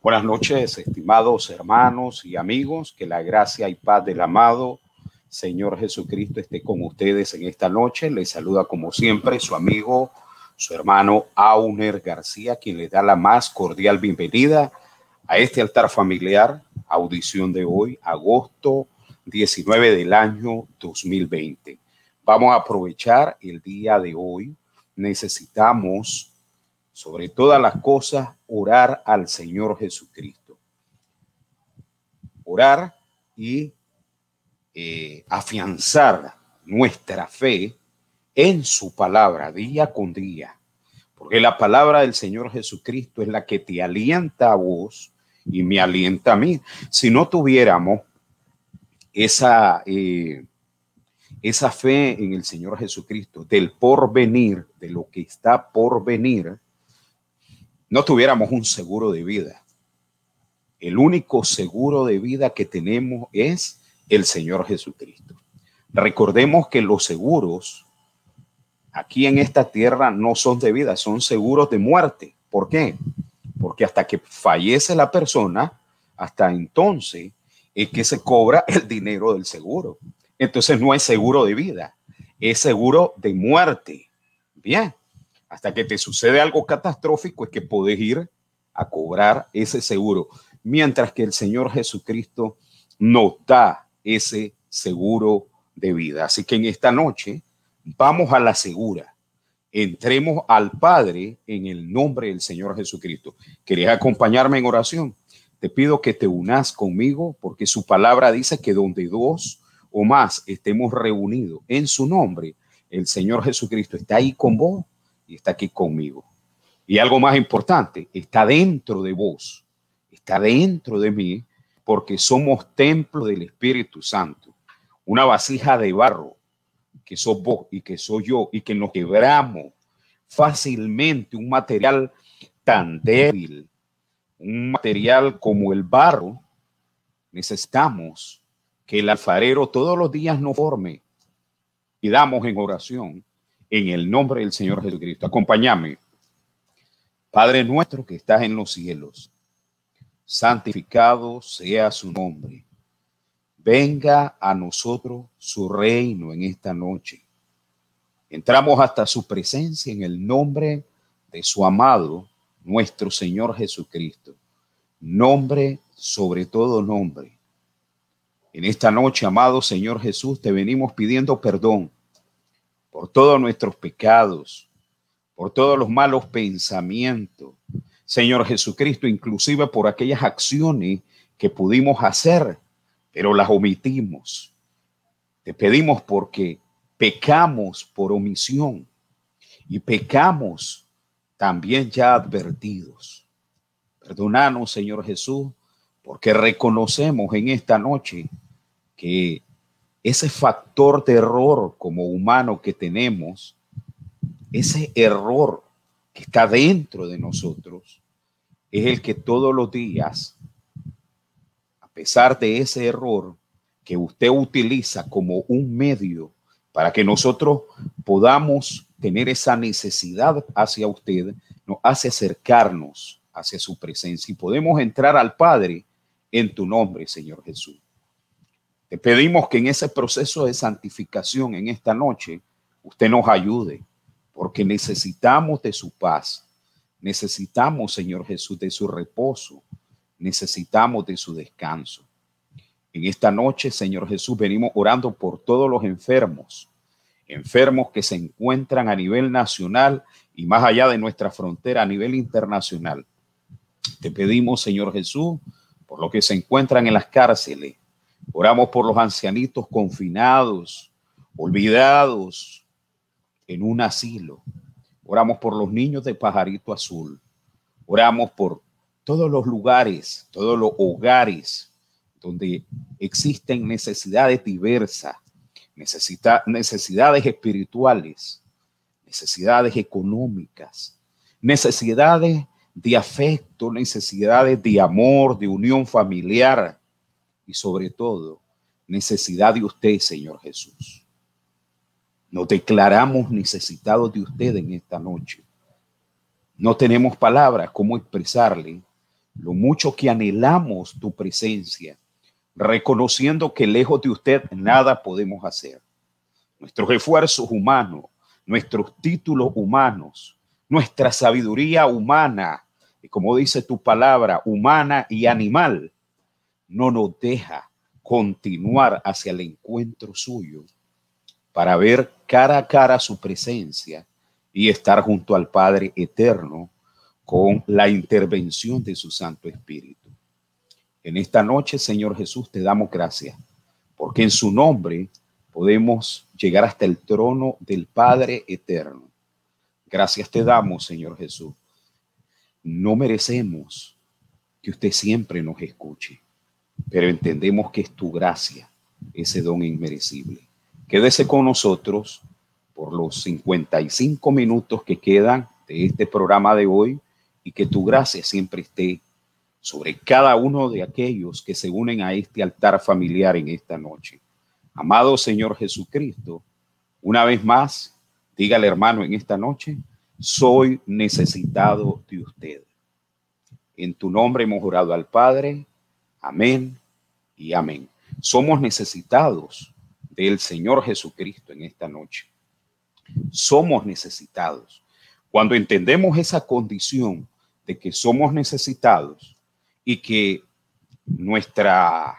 Buenas noches, estimados hermanos y amigos. Que la gracia y paz del amado Señor Jesucristo esté con ustedes en esta noche. Les saluda como siempre su amigo, su hermano Auner García, quien les da la más cordial bienvenida a este altar familiar, audición de hoy, agosto 19 del año 2020. Vamos a aprovechar el día de hoy. Necesitamos, sobre todas las cosas, orar al Señor Jesucristo. Orar y afianzar nuestra fe en su palabra día con día. Porque la palabra del Señor Jesucristo es la que te alienta a vos y me alienta a mí. Si no tuviéramos esa fe en el Señor Jesucristo, del porvenir, de lo que está por venir, no tuviéramos un seguro de vida. El único seguro de vida que tenemos es el Señor Jesucristo. Recordemos que los seguros aquí en esta tierra no son de vida, son seguros de muerte. ¿Por qué? Porque hasta que fallece la persona, hasta entonces es que se cobra el dinero del seguro. Entonces no es seguro de vida, es seguro de muerte. Bien, hasta que te sucede algo catastrófico es que puedes ir a cobrar ese seguro. Mientras que el Señor Jesucristo nos da ese seguro de vida. Así que en esta noche vamos a la segura. Entremos al Padre en el nombre del Señor Jesucristo. ¿Querés acompañarme en oración? Te pido que te unas conmigo porque su palabra dice que donde dos o más estemos reunidos en su nombre, el Señor Jesucristo está ahí con vos y está aquí conmigo. Y algo más importante, está dentro de vos, está dentro de mí, porque somos templo del Espíritu Santo. Una vasija de barro que sos vos y que soy yo y que nos quebramos fácilmente, un material tan débil, un material como el barro. Necesitamos que el alfarero todos los días nos forme y damos en oración en el nombre del Señor Jesucristo. Acompáñame. Padre nuestro que estás en los cielos, santificado sea su nombre. Venga a nosotros su reino en esta noche. Entramos hasta su presencia en el nombre de su amado, nuestro Señor Jesucristo. Nombre sobre todo nombre. En esta noche, amado Señor Jesús, te venimos pidiendo perdón por todos nuestros pecados, por todos los malos pensamientos, Señor Jesucristo, inclusive por aquellas acciones que pudimos hacer, pero las omitimos. Te pedimos porque pecamos por omisión y pecamos también ya advertidos. Perdónanos, Señor Jesús, porque reconocemos en esta noche que ese factor de error como humano que tenemos, ese error que está dentro de nosotros, es el que todos los días, a pesar de ese error que usted utiliza como un medio para que nosotros podamos tener esa necesidad hacia usted, nos hace acercarnos hacia su presencia y podemos entrar al Padre en tu nombre, Señor Jesús. Te pedimos que en ese proceso de santificación en esta noche, usted nos ayude, porque necesitamos de su paz. Necesitamos, Señor Jesús, de su reposo. Necesitamos de su descanso. En esta noche, Señor Jesús, venimos orando por todos los enfermos, enfermos que se encuentran a nivel nacional y más allá de nuestra frontera a nivel internacional. Te pedimos, Señor Jesús, por los que se encuentran en las cárceles. Oramos por los ancianitos confinados, olvidados en un asilo. Oramos por los niños de Pajarito Azul. Oramos por todos los lugares, todos los hogares donde existen necesidades diversas, necesidades espirituales, necesidades económicas, necesidades de afecto, necesidades de amor, de unión familiar y sobre todo necesidad de usted, Señor Jesús. Nos declaramos necesitados de usted en esta noche. No tenemos palabras cómo expresarle lo mucho que anhelamos tu presencia, reconociendo que lejos de usted nada podemos hacer. Nuestros esfuerzos humanos, nuestros títulos humanos, nuestra sabiduría humana, y como dice tu palabra, humana y animal, no nos deja continuar hacia el encuentro suyo para ver cara a cara su presencia y estar junto al Padre eterno con la intervención de su Santo Espíritu. En esta noche, Señor Jesús, te damos gracias, porque en su nombre podemos llegar hasta el trono del Padre eterno. Gracias te damos, Señor Jesús. No merecemos que usted siempre nos escuche, pero entendemos que es tu gracia, ese don inmerecible. Quédese con nosotros por los 55 minutos que quedan de este programa de hoy y que tu gracia siempre esté sobre cada uno de aquellos que se unen a este altar familiar en esta noche. Amado Señor Jesucristo, una vez más, dígale, hermano, en esta noche, soy necesitado de usted. En tu nombre hemos orado al Padre. Amén y amén. Somos necesitados del Señor Jesucristo en esta noche. Somos necesitados. Cuando entendemos esa condición de que somos necesitados y que nuestra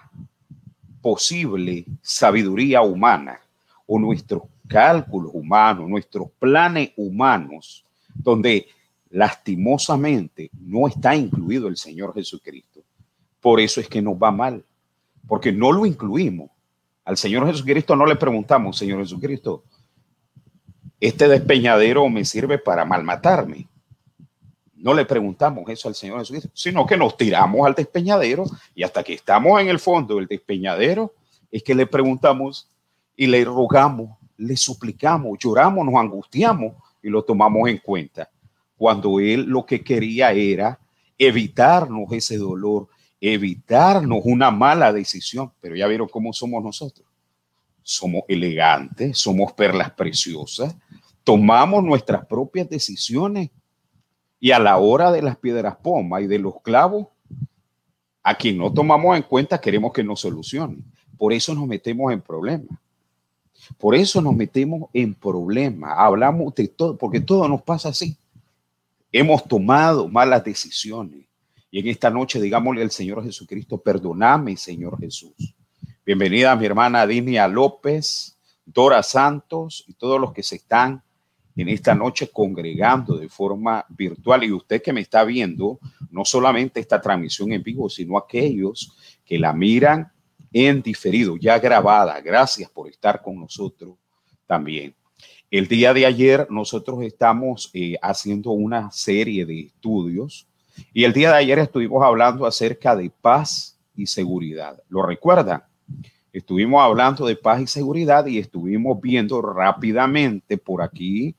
posible sabiduría humana o nuestros cálculos humanos, nuestros planes humanos, donde lastimosamente no está incluido el Señor Jesucristo. Por eso es que nos va mal, porque no lo incluimos. Al Señor Jesucristo no le preguntamos, Señor Jesucristo, ¿este despeñadero me sirve para malmatarme? No le preguntamos eso al Señor Jesucristo, sino que nos tiramos al despeñadero y hasta que estamos en el fondo del despeñadero es que le preguntamos y le rogamos, le suplicamos, lloramos, nos angustiamos y lo tomamos en cuenta. Cuando Él lo que quería era evitarnos ese dolor, evitarnos una mala decisión. Pero ya vieron cómo somos nosotros. Somos elegantes, somos perlas preciosas, tomamos nuestras propias decisiones y a la hora de las piedras pomas y de los clavos, a quien no tomamos en cuenta queremos que nos solucione. Por eso nos metemos en problemas. Por eso nos metemos en problemas. Hablamos de todo, porque todo nos pasa así. Hemos tomado malas decisiones. Y en esta noche digámosle al Señor Jesucristo, perdóname, Señor Jesús. Bienvenida a mi hermana Dinia López, Dora Santos y todos los que se están en esta noche congregando de forma virtual. Y usted que me está viendo, no solamente esta transmisión en vivo, sino aquellos que la miran en diferido, ya grabada. Gracias por estar con nosotros también. El día de ayer nosotros estamos haciendo una serie de estudios y el día de ayer estuvimos hablando acerca de paz y seguridad. ¿Lo recuerdan? Estuvimos hablando de paz y seguridad y estuvimos viendo rápidamente por aquí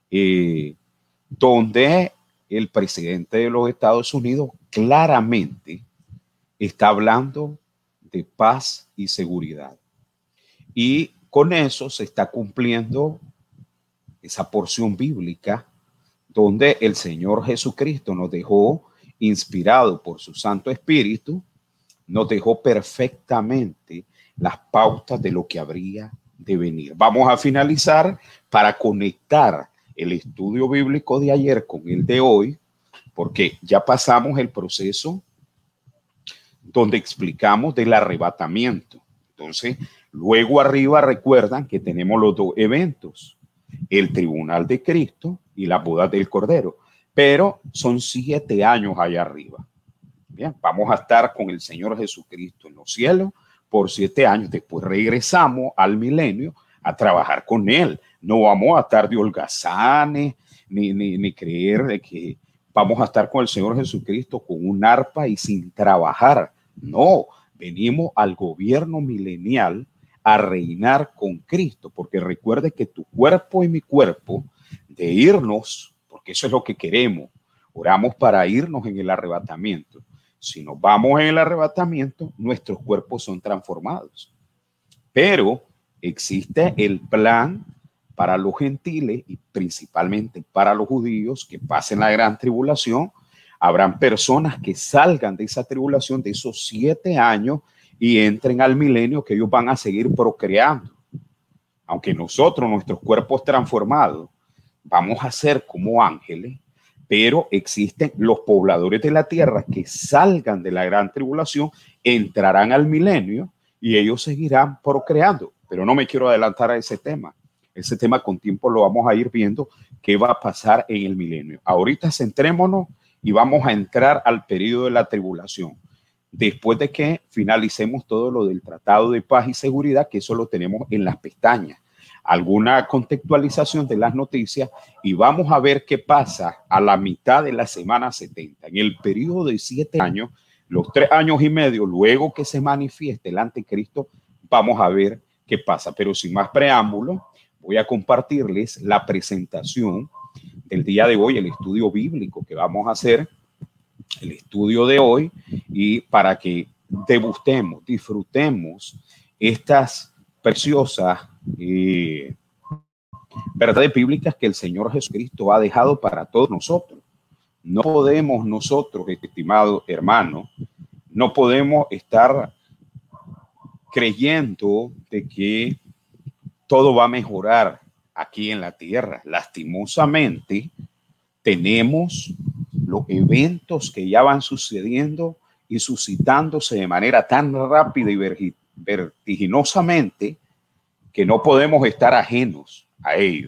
donde el presidente de los Estados Unidos claramente está hablando de paz y seguridad. Y con eso se está cumpliendo esa porción bíblica donde el Señor Jesucristo nos dejó, inspirado por su Santo Espíritu, nos dejó perfectamente las pautas de lo que habría de venir. Vamos a finalizar para conectar el estudio bíblico de ayer con el de hoy, porque ya pasamos el proceso donde explicamos del arrebatamiento. Entonces, luego arriba recuerdan que tenemos los dos eventos, el tribunal de Cristo y la boda del Cordero, pero son 7 años allá arriba. Bien, vamos a estar con el Señor Jesucristo en los cielos por 7 años. Después regresamos al milenio a trabajar con Él. No vamos a estar de holgazanes ni creer de que vamos a estar con el Señor Jesucristo con un arpa y sin trabajar. No, venimos al gobierno milenial a reinar con Cristo, porque recuerde que tu cuerpo y mi cuerpo, de irnos, porque eso es lo que queremos, oramos para irnos en el arrebatamiento. Si nos vamos en el arrebatamiento, nuestros cuerpos son transformados. Pero existe el plan para los gentiles y principalmente para los judíos que pasen la gran tribulación Habrán personas que salgan de esa tribulación, de esos 7 años, y entren al milenio, que ellos van a seguir procreando. Aunque nosotros, nuestros cuerpos transformados, vamos a ser como ángeles, pero existen los pobladores de la tierra que salgan de la gran tribulación, entrarán al milenio y ellos seguirán procreando. Pero no me quiero adelantar a ese tema. Ese tema con tiempo lo vamos a ir viendo qué va a pasar en el milenio. Ahorita centrémonos y vamos a entrar al periodo de la tribulación. Después de que finalicemos todo lo del Tratado de Paz y Seguridad, que eso lo tenemos en las pestañas, alguna contextualización de las noticias, y vamos a ver qué pasa a la mitad de la semana 70. En el periodo de 7 años, los 3 años y medio, luego que se manifieste el anticristo, vamos a ver qué pasa. Pero sin más preámbulo, voy a compartirles la presentación del día de hoy, el estudio bíblico que vamos a hacer, el estudio de hoy, y para que degustemos, disfrutemos estas preciosas verdades bíblicas que el Señor Jesucristo ha dejado para todos nosotros. No podemos nosotros, estimados hermanos, no podemos estar creyendo de que todo va a mejorar aquí en la tierra. Lastimosamente, tenemos los eventos que ya van sucediendo y suscitándose de manera tan rápida y vertiginosamente que no podemos estar ajenos a ello.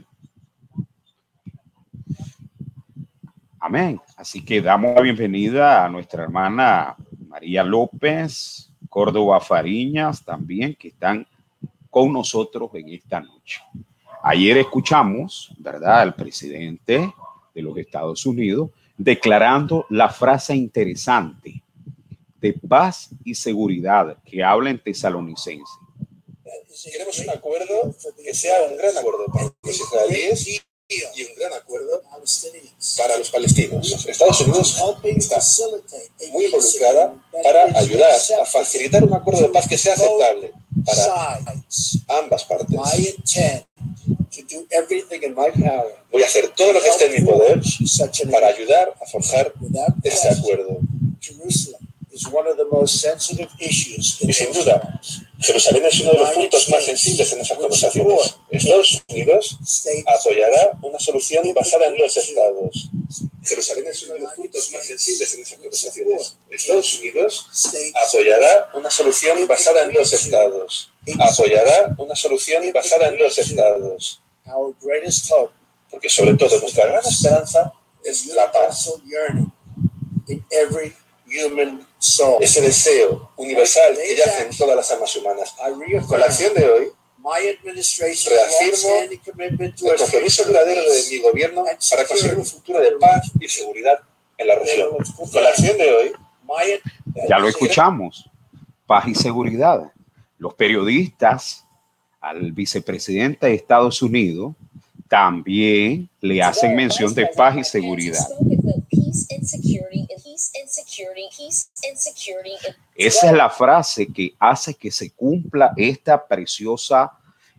Amén. Así que damos la bienvenida a nuestra hermana María López, Córdoba Fariñas también, que están con nosotros en esta noche. Ayer escuchamos, ¿verdad?, al presidente de los Estados Unidos declarando la frase interesante de paz y seguridad que habla en Tesalonicenses. Queremos un acuerdo que sea un gran acuerdo para los israelíes y un gran acuerdo para los palestinos. Estados Unidos está muy involucrada para ayudar a facilitar un acuerdo de paz que sea aceptable para ambas partes. Voy a hacer todo lo que esté en mi poder para ayudar a forjar este acuerdo. Y sin duda, Jerusalén es uno de los puntos más sensibles en esas conversaciones. Estados Unidos apoyará una solución basada en 2 estados. Jerusalén es uno de los puntos más sensibles en esas conversaciones. Estados Unidos apoyará una solución basada en 2 estados. Apoyará una solución basada en 2 estados. Porque sobre todo nuestra gran esperanza es la paz. Ese deseo universal que yace en todas las almas humanas. Con la acción de hoy, reafirmo el compromiso duradero de mi gobierno para conseguir un futuro de paz y seguridad en la región. Con la acción de hoy, ya lo escuchamos, paz y seguridad. Los periodistas al vicepresidente de Estados Unidos también le hacen mención de paz y seguridad. Esa es la frase que hace que se cumpla esta preciosa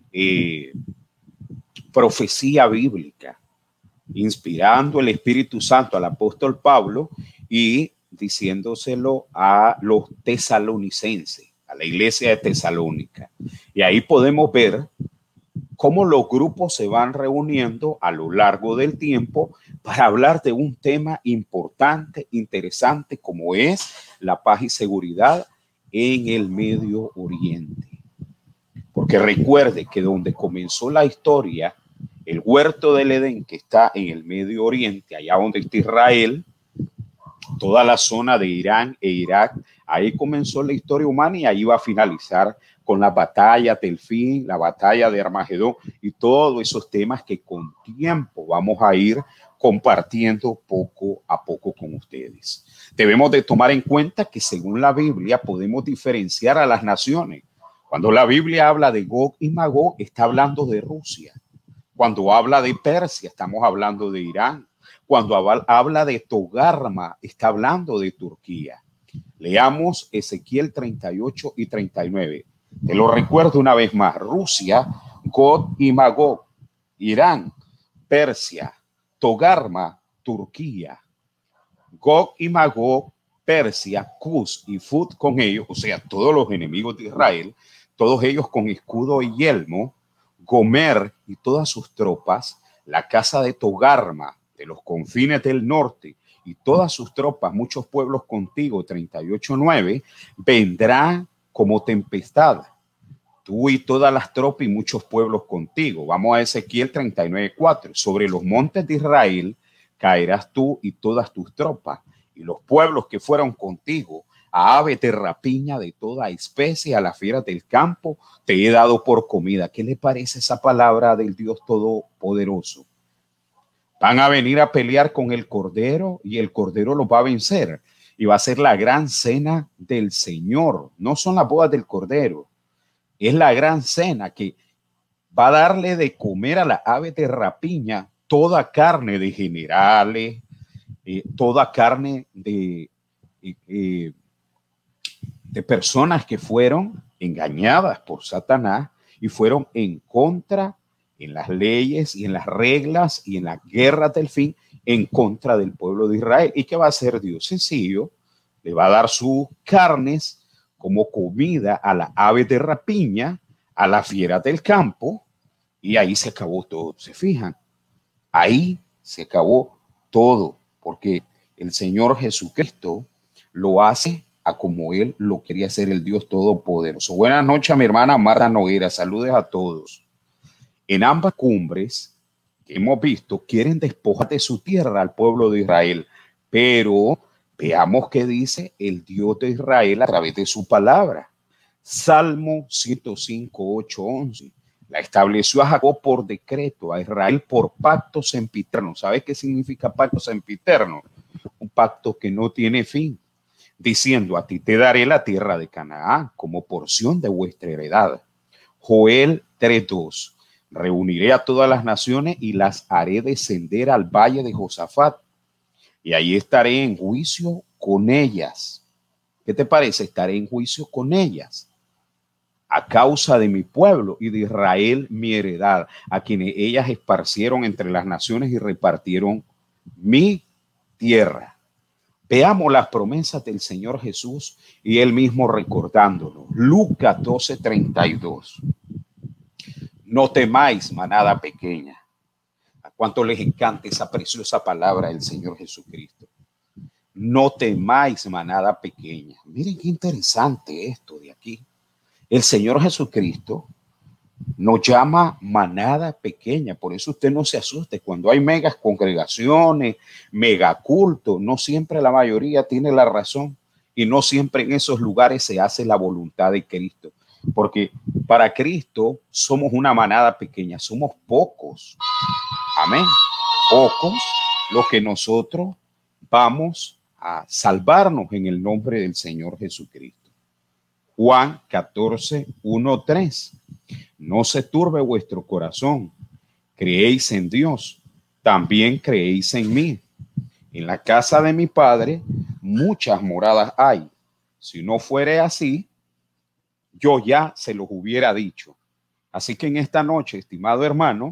profecía bíblica, inspirando el Espíritu Santo al apóstol Pablo y diciéndoselo a los tesalonicenses, a la iglesia de Tesalónica. Y ahí podemos ver cómo los grupos se van reuniendo a lo largo del tiempo para hablar de un tema importante, interesante, como es la paz y seguridad en el Medio Oriente. Porque recuerde que donde comenzó la historia, el huerto del Edén, que está en el Medio Oriente, allá donde está Israel, toda la zona de Irán e Irak, ahí comenzó la historia humana y ahí va a finalizar con la batalla del fin, la batalla de Armagedón y todos esos temas que con tiempo vamos a ir compartiendo poco a poco con ustedes. Debemos de tomar en cuenta que según la Biblia podemos diferenciar a las naciones. Cuando la Biblia habla de Gog y Magog, está hablando de Rusia. Cuando habla de Persia, estamos hablando de Irán. Cuando habla de Togarma, está hablando de Turquía. Leamos Ezequiel 38 y 39. Te lo recuerdo una vez más. Rusia, Gog y Magog, Irán, Persia, Togarma, Turquía. Gog y Magog, Persia, Cus y Fut con ellos, o sea, todos los enemigos de Israel, todos ellos con escudo y yelmo, Gomer y todas sus tropas, la casa de Togarma, de los confines del norte, y todas sus tropas, muchos pueblos contigo, 38:9, vendrá como tempestad, tú y todas las tropas y muchos pueblos contigo. Vamos a Ezequiel 39:4. Sobre los montes de Israel caerás tú y todas tus tropas, y los pueblos que fueron contigo, a aves de rapiña de toda especie, a las fieras del campo, te he dado por comida. ¿Qué le parece esa palabra del Dios Todopoderoso? Van a venir a pelear con el Cordero y el Cordero los va a vencer. Y va a ser la gran cena del Señor. No son las bodas del Cordero. Es la gran cena que va a darle de comer a las aves de rapiña toda carne de generales, toda carne de personas que fueron engañadas por Satanás y fueron en contra en las leyes y en las reglas y en las guerras del fin en contra del pueblo de Israel. ¿Y qué va a hacer Dios? Sencillo, le va a dar sus carnes como comida a las aves de rapiña, a las fieras del campo, y ahí se acabó todo. ¿Se fijan? Ahí se acabó todo, porque el Señor Jesucristo lo hace a como Él lo quería hacer, el Dios Todopoderoso. Buenas noches a mi hermana Marta Noguera, saludos a todos. En ambas cumbres que hemos visto, quieren despojar de su tierra al pueblo de Israel, pero veamos qué dice el Dios de Israel a través de su palabra. Salmo 105, 8, 11. La estableció a Jacob por decreto, a Israel por pacto sempiterno. ¿Sabes qué significa pacto sempiterno? Un pacto que no tiene fin, diciendo: a ti te daré la tierra de Canaán como porción de vuestra heredad. Joel 3:2. Reuniré a todas las naciones y las haré descender al valle de Josafat, y ahí estaré en juicio con ellas. ¿Qué te parece? Estaré en juicio con ellas a causa de mi pueblo y de Israel, mi heredad, a quienes ellas esparcieron entre las naciones y repartieron mi tierra. Veamos las promesas del Señor Jesús y él mismo recordándolo. Lucas 12:32. No temáis, manada pequeña. ¿A cuánto les encanta esa preciosa palabra del Señor Jesucristo? No temáis, manada pequeña. Miren qué interesante esto de aquí. El Señor Jesucristo nos llama manada pequeña. Por eso usted no se asuste cuando hay megas congregaciones, megacultos. No siempre la mayoría tiene la razón y no siempre en esos lugares se hace la voluntad de Cristo. Porque para Cristo somos una manada pequeña, somos pocos. Amén. Pocos los que nosotros vamos a salvarnos en el nombre del Señor Jesucristo. Juan 14:1-3. No se turbe vuestro corazón. Creéis en Dios, también creéis en mí. En la casa de mi Padre muchas moradas hay. Si no fuere así, yo ya se los hubiera dicho. Así que en esta noche, estimado hermano,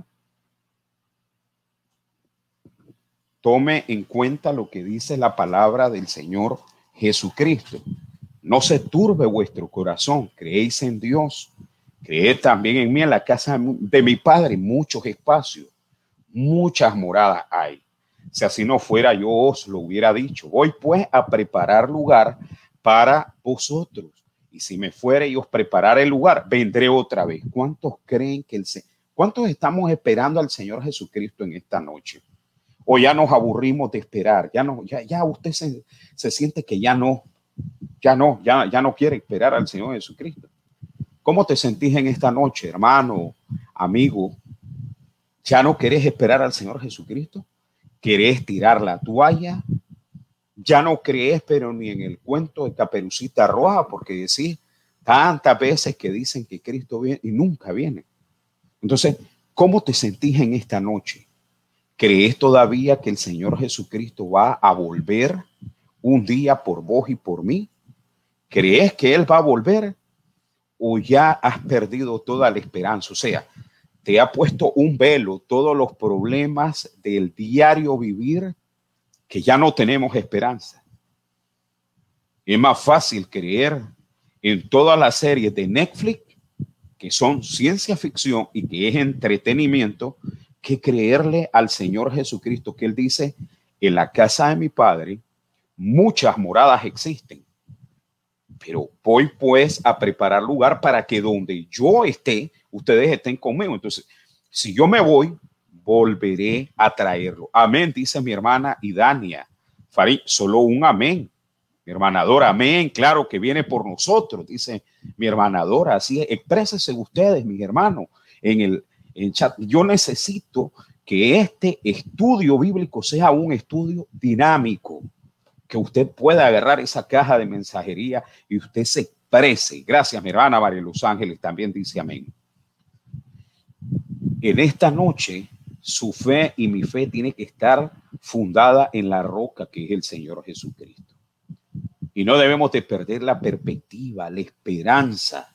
tome en cuenta lo que dice la palabra del Señor Jesucristo. No se turbe vuestro corazón, creéis en Dios, creed también en mí. En la casa de mi Padre muchos espacios, muchas moradas hay. Si así no fuera, yo os lo hubiera dicho. Voy pues a preparar lugar para vosotros. Y si me fuere y os prepararé el lugar, vendré otra vez. ¿Cuántos creen que cuántos estamos esperando al Señor Jesucristo en esta noche? O ya nos aburrimos de esperar, ya usted se siente que ya no quiere esperar al Señor Jesucristo. ¿Cómo te sentís en esta noche, hermano, amigo? ¿Ya no querés esperar al Señor Jesucristo? ¿Querés tirar la toalla? Ya no crees, pero ni en el cuento de Caperucita Roja, porque decís tantas veces que dicen que Cristo viene y nunca viene. Entonces, ¿cómo te sentís en esta noche? ¿Crees todavía que el Señor Jesucristo va a volver un día por vos y por mí? ¿Crees que Él va a volver? ¿O ya has perdido toda la esperanza? O sea, te ha puesto un velo, todos los problemas del diario vivir que ya no tenemos esperanza. Es más fácil creer en todas las series de Netflix que son ciencia ficción y que es entretenimiento, que creerle al Señor Jesucristo, que Él dice, en la casa de mi Padre muchas moradas existen, pero voy pues a preparar lugar para que donde yo esté, ustedes estén conmigo. Entonces, si yo me voy, volveré a traerlo. Amén, dice mi hermana Idania. Farid, solo un amén. Mi hermana Dora, amén, claro que viene por nosotros, dice mi hermana Dora. Así es, exprésese ustedes, mis hermanos, en el chat. Yo necesito que este estudio bíblico sea un estudio dinámico, que usted pueda agarrar esa caja de mensajería y usted se exprese. Gracias, mi hermana María Los Ángeles, también dice amén. En esta noche, su fe y mi fe tiene que estar fundada en la roca que es el Señor Jesucristo. Y no debemos de perder la perspectiva, la esperanza.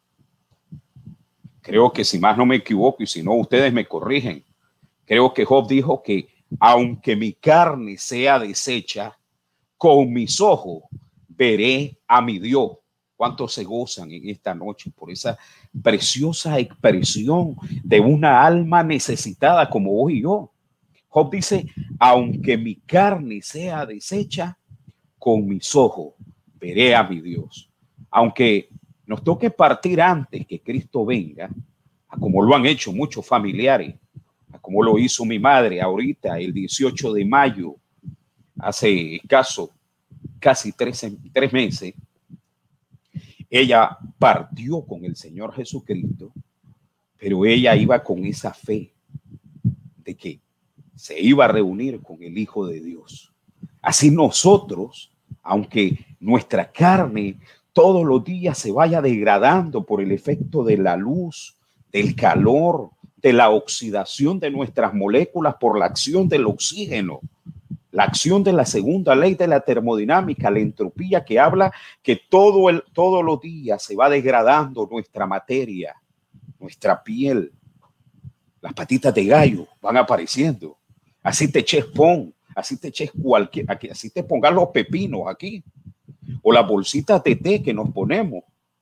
Creo que si más no me equivoco y si no ustedes me corrigen, creo que Job dijo que aunque mi carne sea deshecha, con mis ojos veré a mi Dios. ¿Cuántos se gozan en esta noche por esa preciosa expresión de una alma necesitada como vos y yo? Job dice, aunque mi carne sea deshecha, con mis ojos veré a mi Dios. Aunque nos toque partir antes que Cristo venga, como lo han hecho muchos familiares, como lo hizo mi madre ahorita, el 18 de mayo, hace casi 3 meses, ella partió con el Señor Jesucristo, pero ella iba con esa fe de que se iba a reunir con el Hijo de Dios. Así nosotros, aunque nuestra carne todos los días se vaya degradando por el efecto de la luz, del calor, de la oxidación de nuestras moléculas por la acción del oxígeno, la acción de la segunda ley de la termodinámica, la entropía, que habla que todos los días se va degradando nuestra materia, nuestra piel, las patitas de gallo van apareciendo. Así te eches así te eches así te pongas los pepinos aquí, o las bolsitas de té que nos ponemos.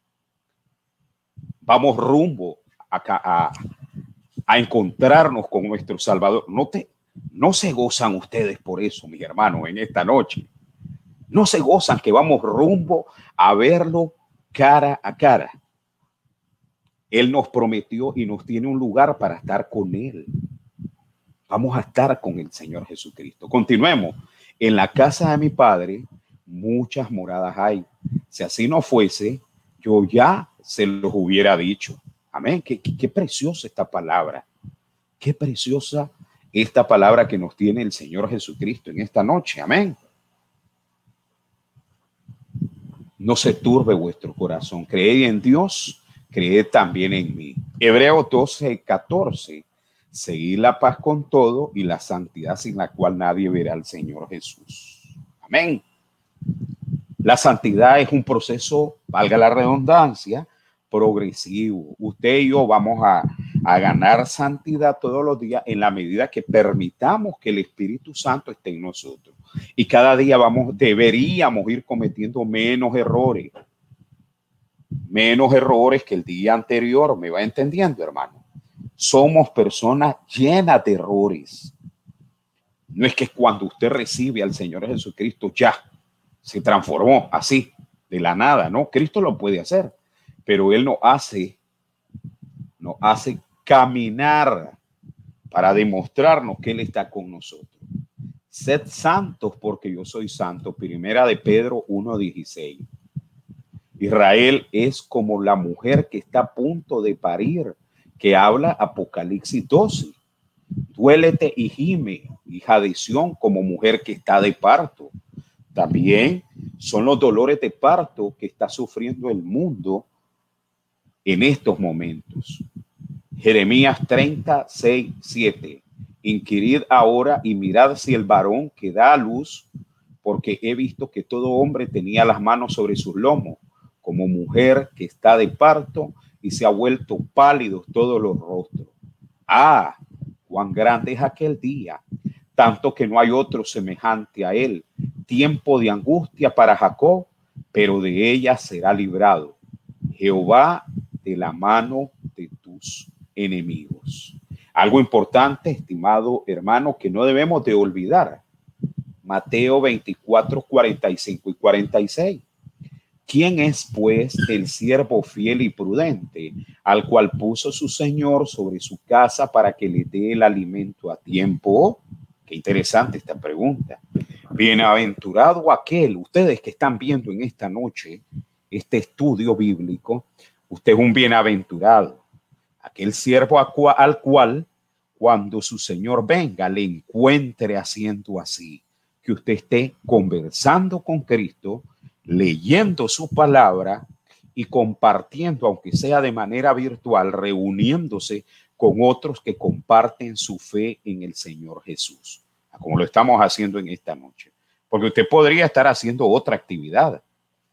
Vamos rumbo a encontrarnos con nuestro Salvador. No se gozan ustedes por eso, mis hermanos, en esta noche. No se gozan que vamos rumbo a verlo cara a cara. Él nos prometió y nos tiene un lugar para estar con Él. Vamos a estar con el Señor Jesucristo. Continuemos. En la casa de mi Padre muchas moradas hay. Si así no fuese, yo ya se los hubiera dicho. Amén. Qué preciosa esta palabra. Qué preciosa esta palabra que nos tiene el Señor Jesucristo en esta noche. Amén. No se turbe vuestro corazón. Creed en Dios, creed también en mí. Hebreos 12:14. Seguid la paz con todo y la santidad sin la cual nadie verá al Señor Jesús. Amén. La santidad es un proceso, valga la redundancia, progresivo. Usted y yo vamos a ganar santidad todos los días en la medida que permitamos que el Espíritu Santo esté en nosotros. Y cada día deberíamos ir cometiendo menos errores que el día anterior. ¿Me va entendiendo, hermano? Somos personas llenas de errores. No es que cuando usted recibe al Señor Jesucristo ya se transformó así, de la nada, ¿no? Cristo lo puede hacer, pero Él nos hace caminar para demostrarnos que Él está con nosotros. Sed santos porque yo soy santo. Primera de Pedro 1:16. Israel es como la mujer que está a punto de parir, que habla Apocalipsis 12. Duélete y gime, hija de Sión, como mujer que está de parto. También son los dolores de parto que está sufriendo el mundo en estos momentos. Jeremías 36:7. Inquirid ahora y mirad si el varón que da a luz, porque he visto que todo hombre tenía las manos sobre sus lomos, como mujer que está de parto, y se ha vuelto pálidos todos los rostros. Ah, cuán grande es aquel día. tanto que no hay otro semejante a él. Tiempo de angustia para Jacob, pero de ella será librado Jehová de la mano de tus enemigos. Algo importante, estimado hermano, que no debemos de olvidar. Mateo 24, 45 y 46. ¿Quién es, pues, el siervo fiel y prudente, al cual puso su señor sobre su casa para que le dé el alimento a tiempo? Qué interesante esta pregunta. Bienaventurado aquel, ustedes que están viendo en esta noche este estudio bíblico, usted es un bienaventurado. Aquel siervo al cual, cuando su señor venga, le encuentre haciendo así, que usted esté conversando con Cristo, leyendo su palabra y compartiendo, aunque sea de manera virtual, reuniéndose con otros que comparten su fe en el Señor Jesús, como lo estamos haciendo en esta noche. Porque usted podría estar haciendo otra actividad,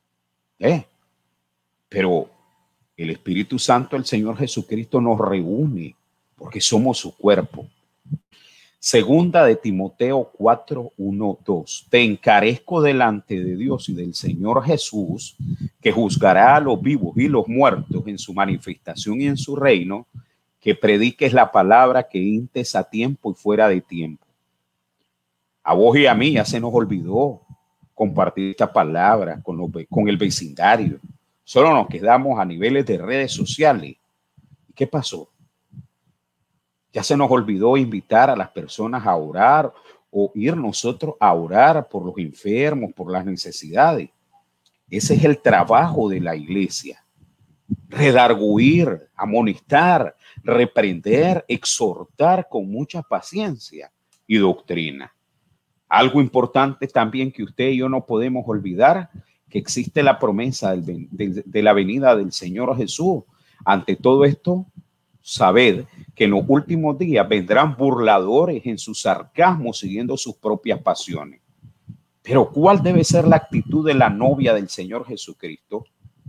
pero el Espíritu Santo, el Señor Jesucristo, nos reúne porque somos su cuerpo. Segunda de Timoteo 4, 1, 2. Te encarezco delante de Dios y del Señor Jesús, que juzgará a los vivos y los muertos en su manifestación y en su reino, que prediques la palabra, que hintes a tiempo y fuera de tiempo. A vos y a mí ya se nos olvidó compartir esta palabra con el vecindario. Solo nos quedamos a niveles de redes sociales. ¿Y qué pasó? Ya se nos olvidó invitar a las personas a orar o ir nosotros a orar por los enfermos, por las necesidades. Ese es el trabajo de la iglesia. Redarguir, amonestar, reprender, exhortar con mucha paciencia y doctrina. Algo importante también que usted y yo no podemos olvidar, que existe la promesa de la venida del Señor Jesús. Ante todo esto, sabed que en los últimos días vendrán burladores en su sarcasmo, siguiendo sus propias pasiones. Pero ¿cuál debe ser la actitud de la novia del Señor Jesucristo?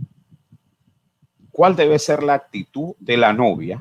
¿Cuál debe ser la actitud de la novia?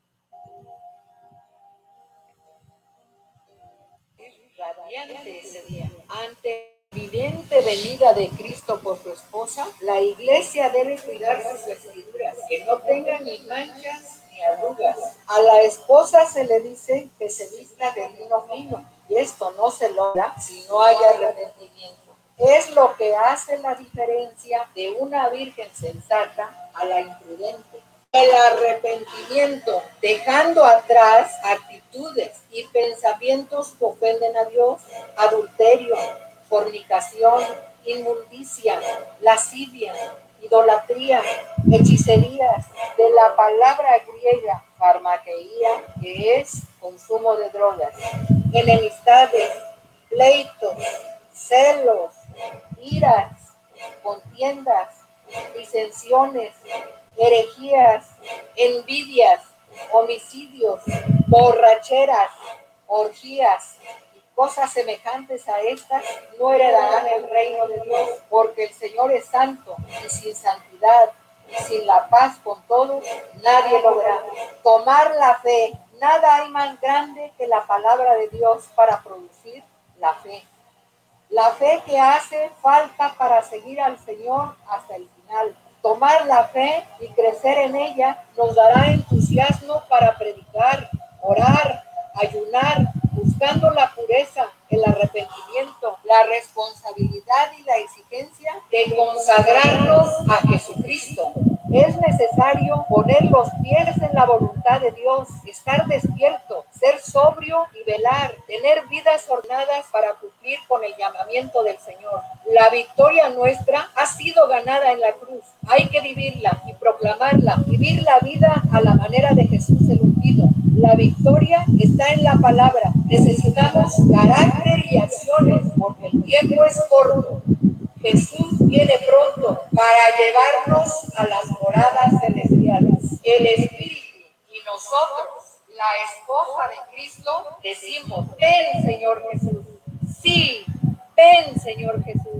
Radiante ese día. Ante la evidente venida de Cristo por su esposa, la iglesia debe cuidar sus vestiduras, que no tengan ni manchas ni arrugas. A la esposa se le dice que se vista de lino fino, y esto no se logra si no hay arrepentimiento. Es lo que hace la diferencia de una virgen sensata a la imprudente. El arrepentimiento, dejando atrás actitudes y pensamientos que ofenden a Dios, adulterio, fornicación, inmundicia, lascivia, idolatría, hechicerías, de la palabra griega farmaqueía, que es consumo de drogas, enemistades, pleitos, celos, iras, contiendas, disensiones, herejías, envidias, homicidios, borracheras, orgías y cosas semejantes a estas no heredarán el reino de Dios, porque el Señor es santo, y sin santidad y sin la paz con todos nadie logra. Tomar la fe, nada hay más grande que la palabra de Dios para producir la fe. La fe que hace falta para seguir al Señor hasta el final. Tomar la fe y crecer en ella nos dará entusiasmo para predicar, orar, ayunar, buscando la pureza, el arrepentimiento, la responsabilidad y la exigencia de consagrarnos a Jesucristo. Es necesario poner los pies en la voluntad de Dios, estar despierto, ser sobrio y velar, tener vidas ordenadas para cumplir con el llamamiento del Señor. La victoria nuestra ha sido ganada en la cruz. Hay que vivirla y proclamarla, vivir la vida a la manera de Jesús el ungido. La victoria está en la palabra. Necesitamos carácter y acciones, porque el tiempo es corto. Jesús viene pronto para llevarnos a las moradas celestiales. El Espíritu y nosotros, la esposa de Cristo, decimos: ven, Señor Jesús. Sí, ven, Señor Jesús.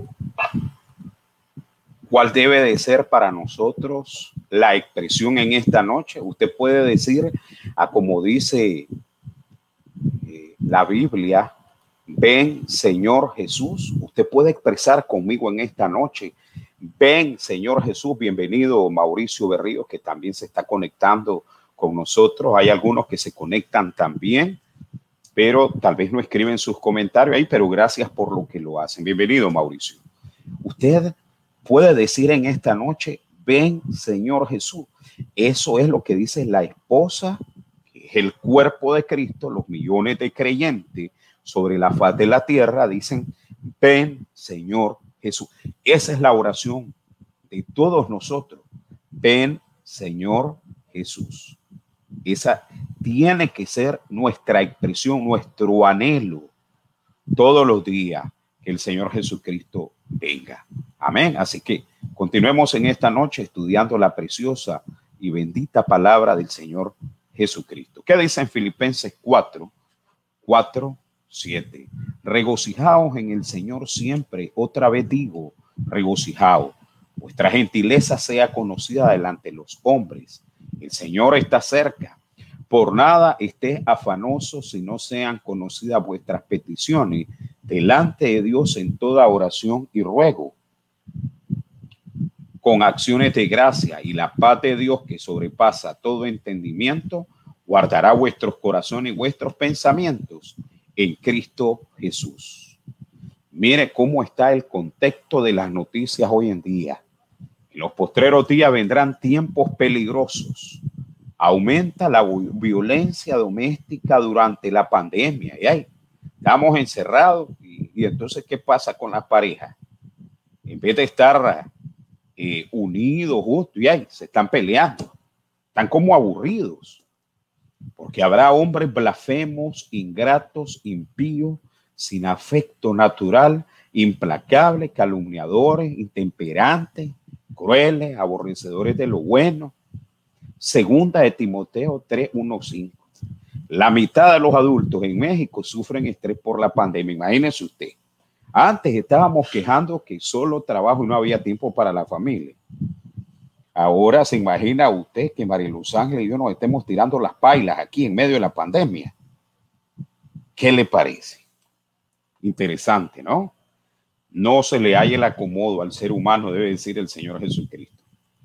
¿Cuál debe de ser para nosotros la expresión en esta noche? Usted puede decir, como dice la Biblia, ven, Señor Jesús. Usted puede expresar conmigo en esta noche, ven, Señor Jesús. Bienvenido Mauricio Berríos, que también se está conectando con nosotros. Hay algunos que se conectan también, pero tal vez no escriben sus comentarios ahí, pero gracias por lo que lo hacen. Bienvenido, Mauricio. Usted puede decir en esta noche, ven, Señor Jesús. Eso es lo que dice la esposa, que es el cuerpo de Cristo. Los millones de creyentes sobre la faz de la tierra dicen, ven, Señor Jesús. Esa es la oración de todos nosotros. Ven, Señor Jesús. Esa tiene que ser nuestra expresión, nuestro anhelo todos los días, que el Señor Jesucristo venga. Amén. Así que continuemos en esta noche estudiando la preciosa y bendita palabra del Señor Jesucristo. ¿Qué dice en Filipenses 4:7? Regocijaos en el Señor siempre. Otra vez digo, regocijaos. Vuestra gentileza sea conocida delante de los hombres. El Señor está cerca. Por nada esté afanoso, si no sean conocidas vuestras peticiones delante de Dios en toda oración y ruego, con acciones de gracia, y la paz de Dios, que sobrepasa todo entendimiento, guardará vuestros corazones y vuestros pensamientos en Cristo Jesús. Mire cómo está el contexto de las noticias hoy en día. En los postreros días vendrán tiempos peligrosos. Aumenta la violencia doméstica durante la pandemia. Y ahí estamos encerrados. Y entonces, ¿qué pasa con las parejas? En vez de estar unidos, justos, y ahí se están peleando. Están como aburridos. Porque habrá hombres blasfemos, ingratos, impíos, sin afecto natural, implacables, calumniadores, intemperantes, crueles, aborrecedores de lo bueno. Segunda de Timoteo 3:1-5. La mitad de los adultos en México sufren estrés por la pandemia. Imagínese usted. Antes estábamos quejando que solo trabajo y no había tiempo para la familia. Ahora se imagina usted que María Luz Ángel y yo nos estemos tirando las pailas aquí en medio de la pandemia. ¿Qué le parece? Interesante, ¿no? No se le halla el acomodo al ser humano, debe decir el Señor Jesucristo.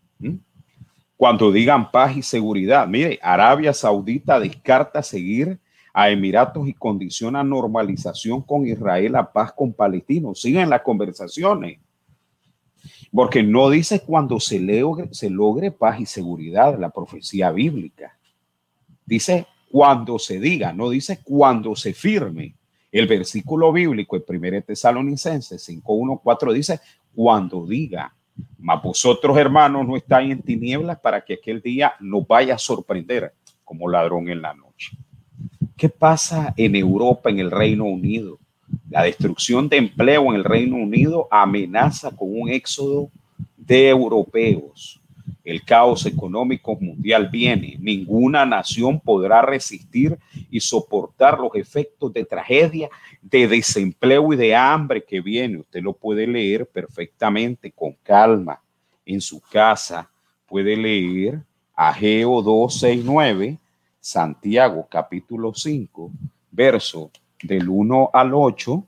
Cuando digan paz y seguridad, mire, Arabia Saudita descarta seguir a Emiratos y condiciona normalización con Israel a paz con palestinos. Siguen las conversaciones. Porque no dice cuando se logre paz y seguridad, la profecía bíblica. Dice cuando se diga, no dice cuando se firme. El versículo bíblico en 1 Tesalonicenses 5:1-4 dice cuando diga. Mas vosotros, hermanos, no estáis en tinieblas para que aquel día nos vaya a sorprender como ladrón en la noche. ¿Qué pasa en Europa, en el Reino Unido? La destrucción de empleo en el Reino Unido amenaza con un éxodo de europeos. El caos económico mundial viene. Ninguna nación podrá resistir y soportar los efectos de tragedia, de desempleo y de hambre que viene. Usted lo puede leer perfectamente con calma en su casa. Puede leer Ageo 2:6-9, Santiago capítulo 5, verso del 1-8,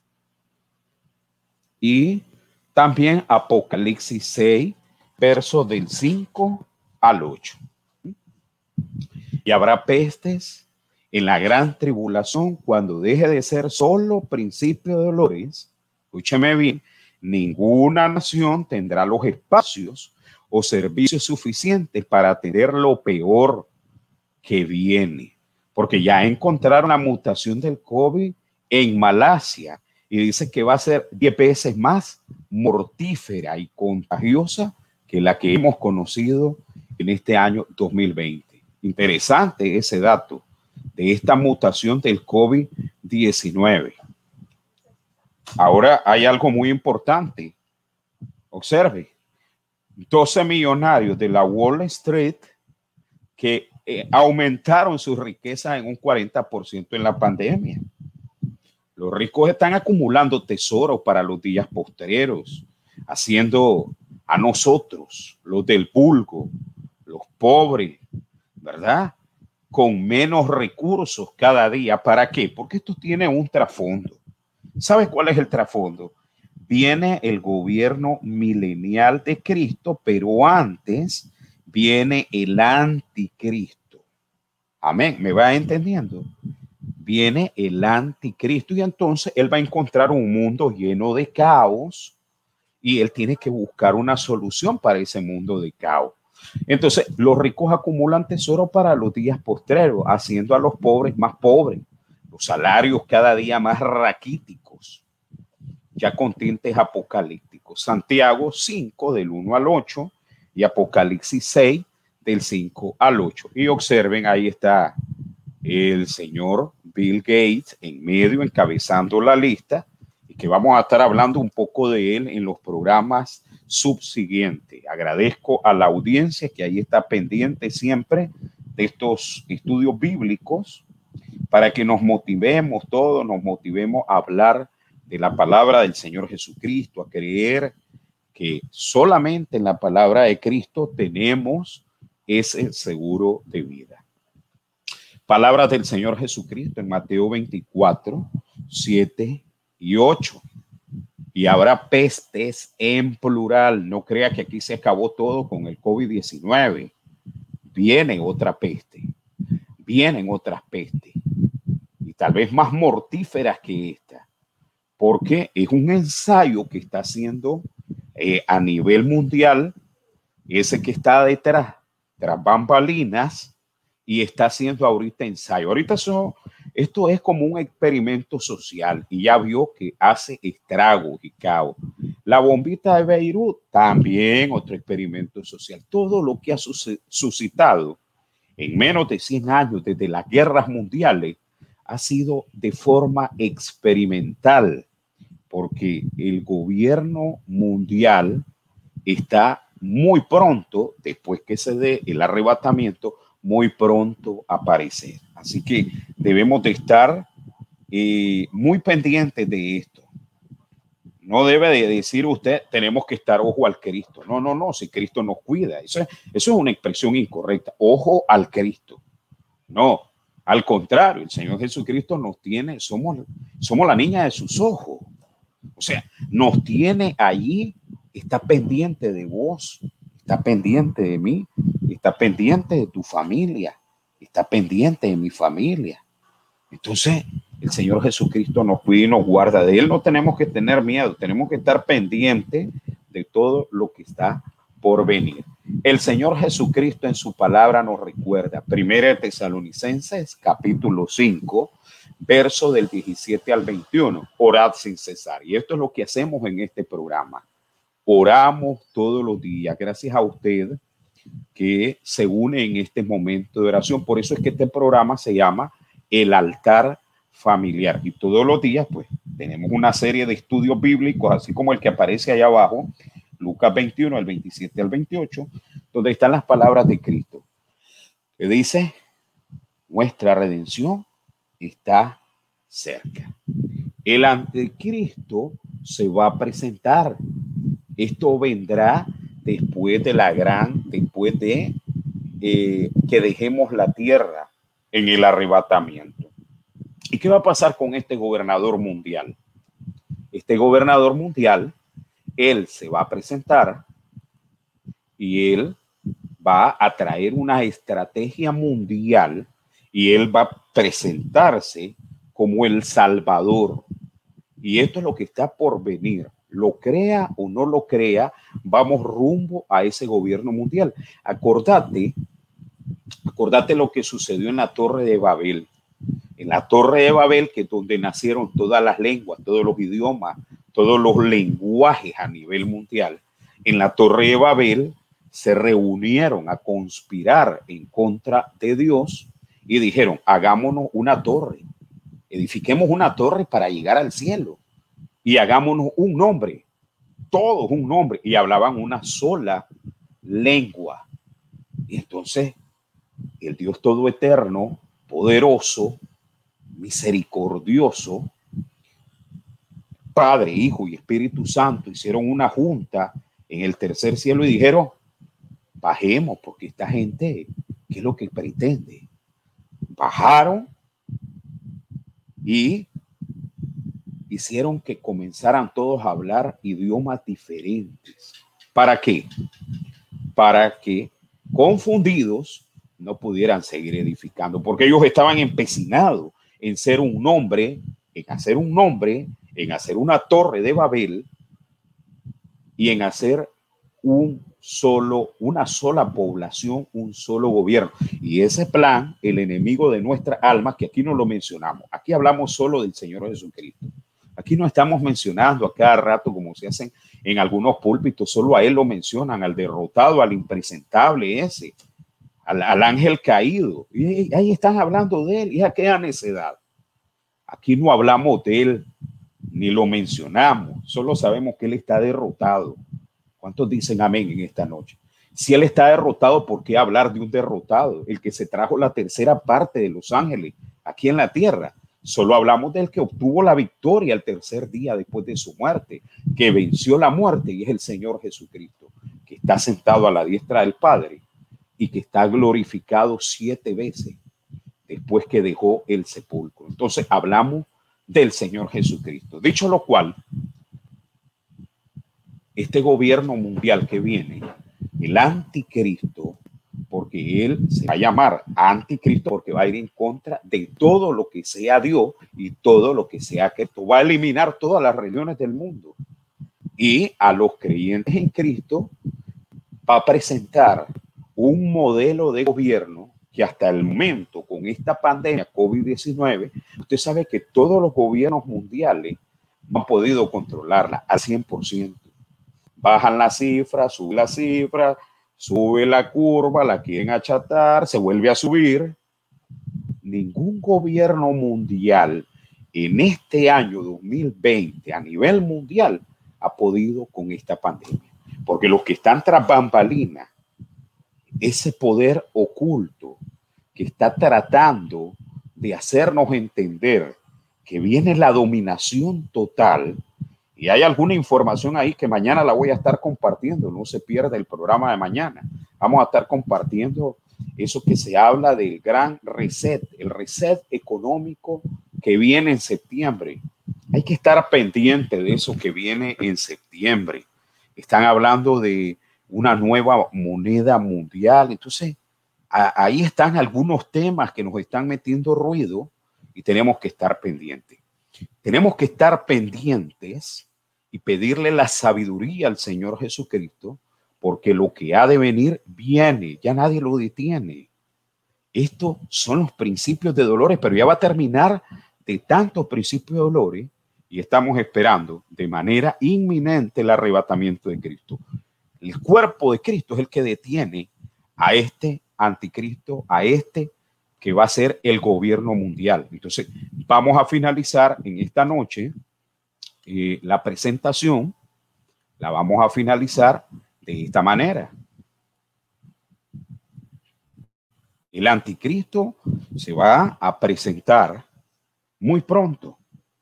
y también Apocalipsis 6, verso del 5-8. Y habrá pestes en la gran tribulación cuando deje de ser solo principio de dolores. Escúcheme bien, ninguna nación tendrá los espacios o servicios suficientes para atender lo peor que viene, porque ya encontraron la mutación del COVID en Malasia y dice que va a ser 10 veces más mortífera y contagiosa que la que hemos conocido en este año 2020. Interesante ese dato de esta mutación del COVID-19. Ahora hay algo muy importante. Observe, 12 millonarios de la Wall Street que aumentaron sus riquezas en un 40% en la pandemia. Los ricos están acumulando tesoros para los días postreros, haciendo a nosotros, los del vulgo, los pobres, ¿verdad?, con menos recursos cada día. ¿Para qué? Porque esto tiene un trasfondo. ¿Sabes cuál es el trasfondo? Viene el gobierno milenial de Cristo, pero antes viene el anticristo. Amén, ¿me va entendiendo? Viene el anticristo y entonces él va a encontrar un mundo lleno de caos y él tiene que buscar una solución para ese mundo de caos. Entonces, los ricos acumulan tesoro para los días postreros, haciendo a los pobres más pobres, los salarios cada día más raquíticos, ya con tintes apocalípticos. Santiago 5, del 1 al 8, y Apocalipsis 6, del 5 al 8. Y observen, ahí está el señor Bill Gates en medio, encabezando la lista, y que vamos a estar hablando un poco de él en los programas subsiguientes. Agradezco a la audiencia que ahí está pendiente siempre de estos estudios bíblicos para que nos motivemos todos, nos motivemos a hablar de la palabra del Señor Jesucristo, a creer que solamente en la palabra de Cristo tenemos ese seguro de vida. Palabras del Señor Jesucristo en Mateo 24, 7 y 8. Y habrá pestes en plural. No crea que aquí se acabó todo con el COVID-19. Viene otra peste. Vienen otras pestes. Y tal vez más mortíferas que esta. Porque es un ensayo que está haciendo a nivel mundial. Ese que está detrás, tras bambalinas, y está haciendo ahorita ensayo. Ahorita esto es como un experimento social y ya vio que hace estragos y caos. La bombita de Beirut, también otro experimento social. Todo lo que ha suscitado en menos de 100 años desde las guerras mundiales ha sido de forma experimental, porque el gobierno mundial está muy pronto, después que se dé el arrebatamiento, muy pronto aparecer. Así que debemos de estar muy pendientes de esto. No debe de decir usted, tenemos que estar ojo al Cristo. No, no, no, si Cristo nos cuida. Eso es una expresión incorrecta. Ojo al Cristo. No, al contrario, el Señor Jesucristo nos tiene, somos la niña de sus ojos. O sea, nos tiene allí, está pendiente de vos, está pendiente de mí, está pendiente de tu familia, está pendiente de mi familia. Entonces, el Señor Jesucristo nos cuida y nos guarda. De Él no tenemos que tener miedo, tenemos que estar pendientes de todo lo que está por venir. El Señor Jesucristo en su palabra nos recuerda, 1 Tesalonicenses, capítulo 5, verso del 17 al 21, orad sin cesar. Y esto es lo que hacemos en este programa. Oramos todos los días. Gracias a usted que se une en este momento de oración. Por eso es que este programa se llama El Altar Familiar. Y todos los días, pues, tenemos una serie de estudios bíblicos, así como el que aparece allá abajo, Lucas 21, el 27 al 28, donde están las palabras de Cristo, que dice, nuestra redención está cerca. El anticristo se va a presentar. Esto vendrá después de que dejemos la tierra en el arrebatamiento. ¿Y qué va a pasar con este gobernador mundial? Este gobernador mundial, él se va a presentar y él va a traer una estrategia mundial y él va a presentarse como el Salvador. Y esto es lo que está por venir. Lo crea o no lo crea, vamos rumbo a ese gobierno mundial. Acordate lo que sucedió en la Torre de Babel. En la Torre de Babel, que es donde nacieron todas las lenguas, todos los idiomas, todos los lenguajes a nivel mundial. En la Torre de Babel se reunieron a conspirar en contra de Dios y dijeron, hagámonos una torre, edifiquemos una torre para llegar al cielo y hagámonos un nombre, todos un nombre, y hablaban una sola lengua. Y entonces el Dios todo eterno, poderoso, misericordioso, Padre, Hijo y Espíritu Santo hicieron una junta en el tercer cielo y dijeron, bajemos porque esta gente, ¿qué es lo que pretende? Bajaron y hicieron que comenzaran todos a hablar idiomas diferentes. ¿Para qué? Para que confundidos no pudieran seguir edificando, porque ellos estaban empecinados en ser un nombre, en hacer una torre de Babel y en hacer una sola población, un solo gobierno. Y ese plan, el enemigo de nuestra alma, que aquí no lo mencionamos, aquí hablamos solo del Señor Jesucristo. Aquí no estamos mencionando a cada rato, como se hacen en algunos púlpitos, solo a él lo mencionan, al derrotado, al impresentable ese, al ángel caído. Y ahí están hablando de él, y a qué necedad. Aquí no hablamos de él, ni lo mencionamos, solo sabemos que él está derrotado. ¿Cuántos dicen amén en esta noche? Si él está derrotado, ¿por qué hablar de un derrotado? El que se trajo la tercera parte de los ángeles aquí en la tierra. Solo hablamos del que obtuvo la victoria el tercer día después de su muerte, que venció la muerte, y es el Señor Jesucristo, que está sentado a la diestra del Padre y que está glorificado 7 veces después que dejó el sepulcro. Entonces hablamos del Señor Jesucristo. Dicho lo cual, este gobierno mundial que viene, el anticristo, porque él se va a llamar anticristo porque va a ir en contra de todo lo que sea Dios y todo lo que sea Cristo. Va a eliminar todas las religiones del mundo. Y a los creyentes en Cristo va a presentar un modelo de gobierno que hasta el momento, con esta pandemia COVID-19, usted sabe que todos los gobiernos mundiales no han podido controlarla al 100%. Bajan la cifra, sube la curva, la quieren achatar, se vuelve a subir. Ningún gobierno mundial en este año 2020 a nivel mundial ha podido con esta pandemia. Porque los que están tras bambalinas, ese poder oculto que está tratando de hacernos entender que viene la dominación total. Y hay alguna información ahí que mañana la voy a estar compartiendo. No se pierda el programa de mañana. Vamos a estar compartiendo eso que se habla del gran reset, el reset económico que viene en septiembre. Hay que estar pendiente de eso que viene en septiembre. Están hablando de una nueva moneda mundial. Entonces, ahí están algunos temas que nos están metiendo ruido y tenemos que estar pendientes. Tenemos que estar pendientes y pedirle la sabiduría al Señor Jesucristo, porque lo que ha de venir viene, ya nadie lo detiene. Estos son los principios de dolores, pero ya va a terminar de tantos principios de dolores y estamos esperando de manera inminente el arrebatamiento de Cristo. El cuerpo de Cristo es el que detiene a este anticristo, a este que va a ser el gobierno mundial. Entonces, vamos a finalizar en esta noche la presentación, la vamos a finalizar de esta manera. El anticristo se va a presentar muy pronto.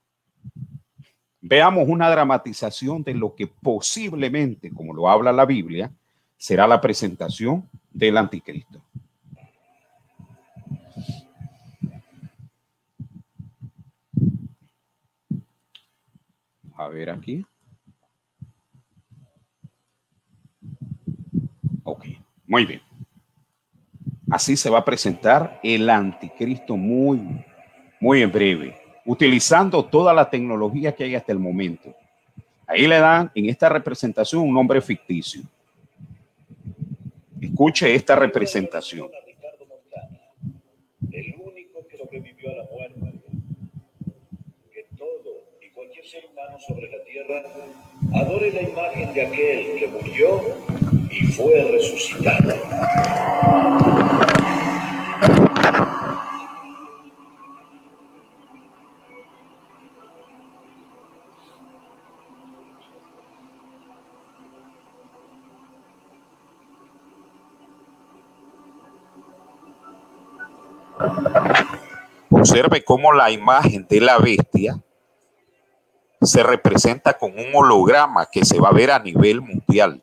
Veamos una dramatización de lo que posiblemente, como lo habla la Biblia, será la presentación del anticristo. A ver aquí. Ok, muy bien. Así se va a presentar el anticristo muy en breve, utilizando toda la tecnología que hay hasta el momento. Ahí le dan en esta representación un nombre ficticio. Escuche esta representación. El único que sobrevivió a la muerte, que todo y cualquier ser humano sobre la tierra adore la imagen de aquel que murió y fue resucitado. Observe cómo la imagen de la bestia se representa con un holograma que se va a ver a nivel mundial.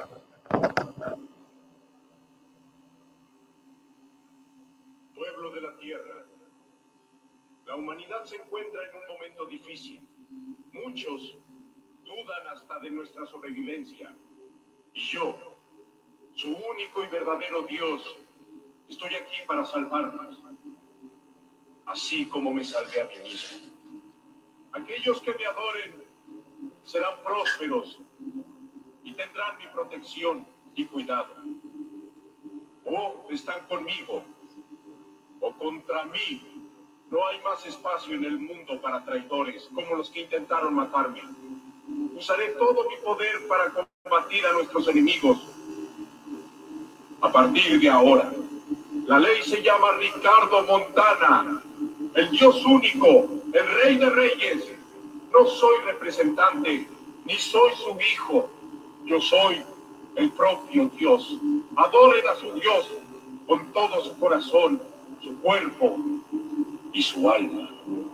Pueblo de la tierra, la humanidad se encuentra en un momento difícil. Muchos dudan hasta de nuestra sobrevivencia. Y yo, su único y verdadero Dios, estoy aquí para salvarnos, así como me salvé a mí mismo. Aquellos que me adoren serán prósperos y tendrán mi protección y cuidado. O están conmigo o contra mí. No hay más espacio en el mundo para traidores como los que intentaron matarme. Usaré todo mi poder para combatir a nuestros enemigos. A partir de ahora, la ley se llama Ricardo Montana, el Dios único, el Rey de Reyes. No soy representante, ni soy su hijo. Yo soy el propio Dios. Adoren a su Dios con todo su corazón, su cuerpo y su alma.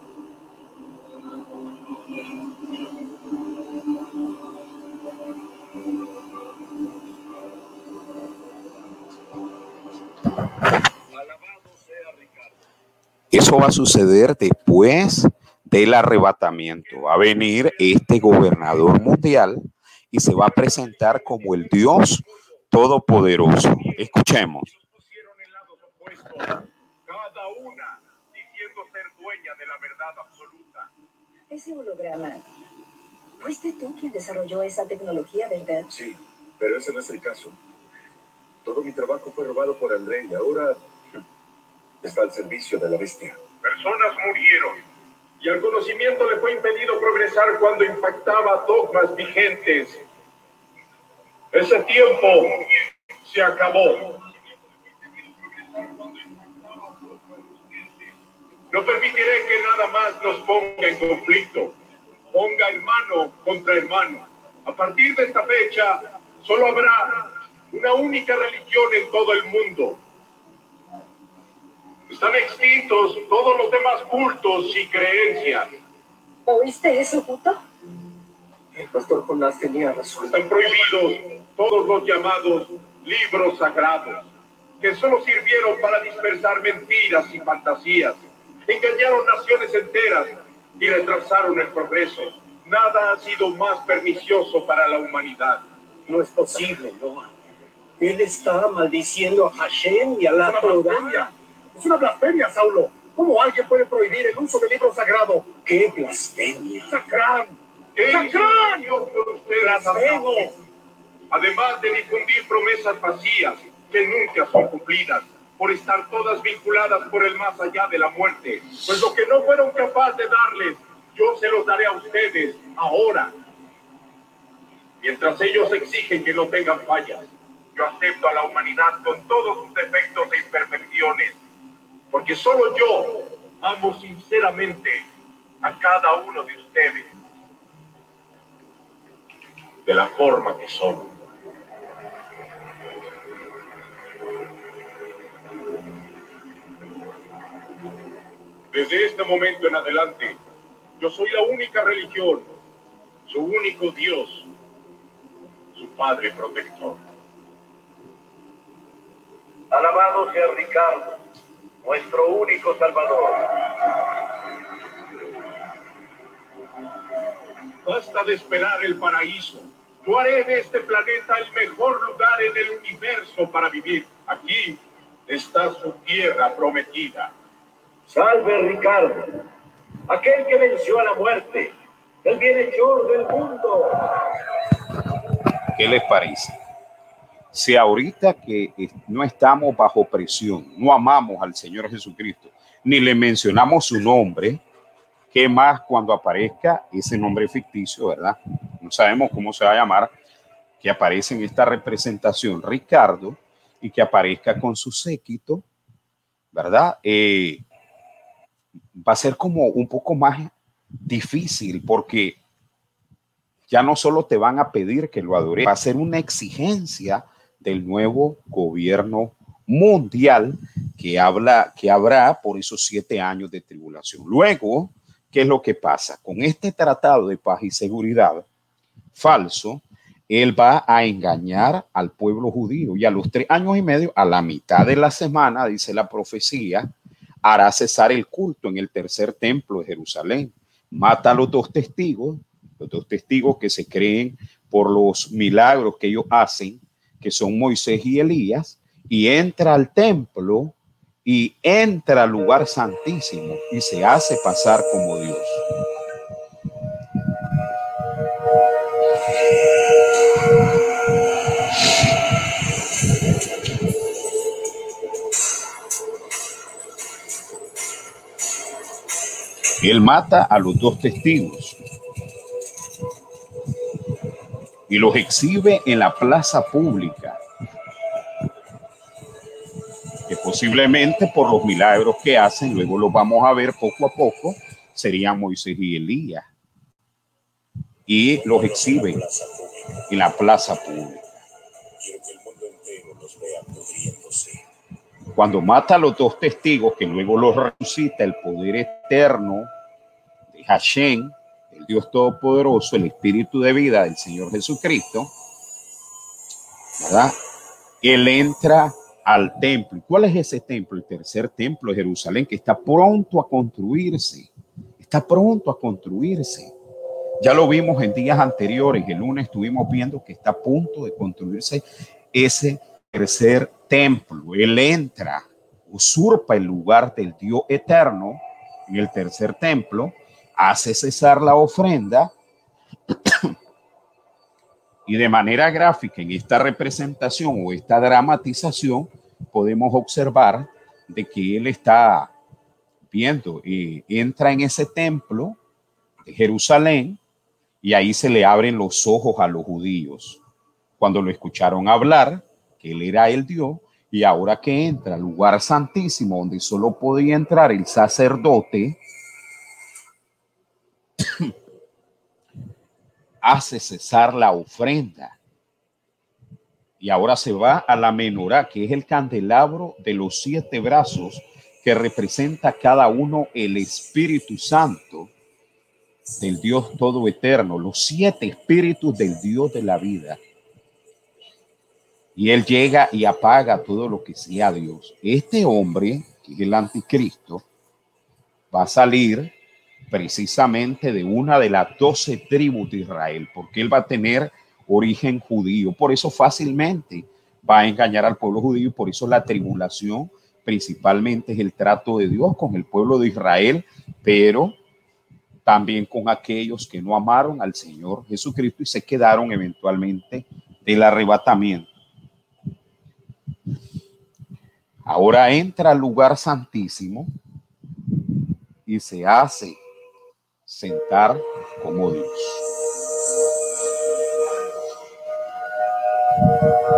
Eso va a suceder después del arrebatamiento. Va a venir este gobernador mundial y se va a presentar como el Dios Todopoderoso. Escuchemos. Pusieron en lados opuestos, cada una diciendo ser dueña de la verdad absoluta. Ese holograma, ¿fuiste tú quien desarrolló esa tecnología, verdad? Sí, pero ese no es el caso. Todo mi trabajo fue robado por el rey y ahora está al servicio de la bestia. Personas murieron y al conocimiento le fue impedido progresar cuando impactaba dogmas vigentes. Ese tiempo se acabó. No permitiré que nada más nos ponga en conflicto. Ponga hermano contra hermano. A partir de esta fecha, solo habrá una única religión en todo el mundo. Están extintos todos los demás cultos y creencias. ¿Oíste eso, puto? El pastor Jonás tenía razón. Están prohibidos todos los llamados libros sagrados, que solo sirvieron para dispersar mentiras y fantasías. Engañaron naciones enteras y retrasaron el progreso. Nada ha sido más pernicioso para la humanidad. No es posible, Noah. Él está maldiciendo a Hashem y a la Torah. Es una blasfemia, Saulo. ¿Cómo alguien puede prohibir el uso del libro sagrado? ¡Qué blasfemia! ¡Sacrán! ¡Sacrán! ¡Blasfemo! Además de difundir promesas vacías que nunca son cumplidas, por estar todas vinculadas por el más allá de la muerte. Pues lo que no fueron capaces de darles, yo se los daré a ustedes ahora. Mientras ellos exigen que no tengan fallas, yo acepto a la humanidad con todos sus defectos e imperfecciones, porque solo yo amo sinceramente a cada uno de ustedes, de la forma que son. Desde este momento en adelante, yo soy la única religión, su único Dios, su Padre protector. Alabado sea Ricardo, nuestro único Salvador. Basta de esperar el paraíso. Yo haré de este planeta el mejor lugar en el universo para vivir. Aquí está su tierra prometida. Salve Ricardo, aquel que venció a la muerte, el bienhechor del mundo. ¿Qué les parece? Si ahorita que no estamos bajo presión, no amamos al Señor Jesucristo, ni le mencionamos su nombre, ¿qué más cuando aparezca ese nombre ficticio, verdad? No sabemos cómo se va a llamar, que aparece en esta representación Ricardo y que aparezca con su séquito, ¿verdad? Va a ser como un poco más difícil porque ya no solo te van a pedir que lo adores, va a ser una exigencia del nuevo gobierno mundial que habrá por esos 7 años de tribulación. Luego, ¿qué es lo que pasa? Con este tratado de paz y seguridad falso, él va a engañar al pueblo judío y a los 3 años y medio, a la mitad de la semana, dice la profecía, hará cesar el culto en el tercer templo de Jerusalén. Mata a los dos testigos que se creen por los milagros que ellos hacen, que son Moisés y Elías, y entra al templo y entra al lugar santísimo y se hace pasar como Dios. Él mata a los dos testigos y los exhibe en la plaza pública, que posiblemente por los milagros que hacen, luego los vamos a ver poco a poco, serían Moisés y Elías. Y los exhibe en la plaza pública. Cuando mata a los dos testigos, que luego los resucita el poder eterno de Hashem, el Dios Todopoderoso, el Espíritu de vida del Señor Jesucristo, ¿verdad? Él entra al templo. ¿Cuál es ese templo? El tercer templo de Jerusalén, que está pronto a construirse. Está pronto a construirse. Ya lo vimos en días anteriores. El lunes estuvimos viendo que está a punto de construirse ese tercer templo. Él entra, usurpa el lugar del Dios eterno en el tercer templo, hace cesar la ofrenda y de manera gráfica en esta representación o esta dramatización podemos observar de que él está viendo, entra en ese templo de Jerusalén y ahí se le abren los ojos a los judíos cuando lo escucharon hablar que él era el Dios, y ahora que entra al lugar santísimo donde solo podía entrar el sacerdote, hace cesar la ofrenda y ahora se va a la menorá, que es el candelabro de los 7 brazos que representa cada uno el Espíritu Santo del Dios todo eterno, los 7 espíritus del Dios de la vida. Y él llega y apaga todo lo que sea Dios. Este hombre, que es el anticristo, va a salir precisamente de una de las 12 tribus de Israel, porque él va a tener origen judío. Por eso fácilmente va a engañar al pueblo judío y por eso la tribulación principalmente es el trato de Dios con el pueblo de Israel, pero también con aquellos que no amaron al Señor Jesucristo y se quedaron eventualmente del arrebatamiento. Ahora entra al lugar santísimo y se hace sentar como Dios.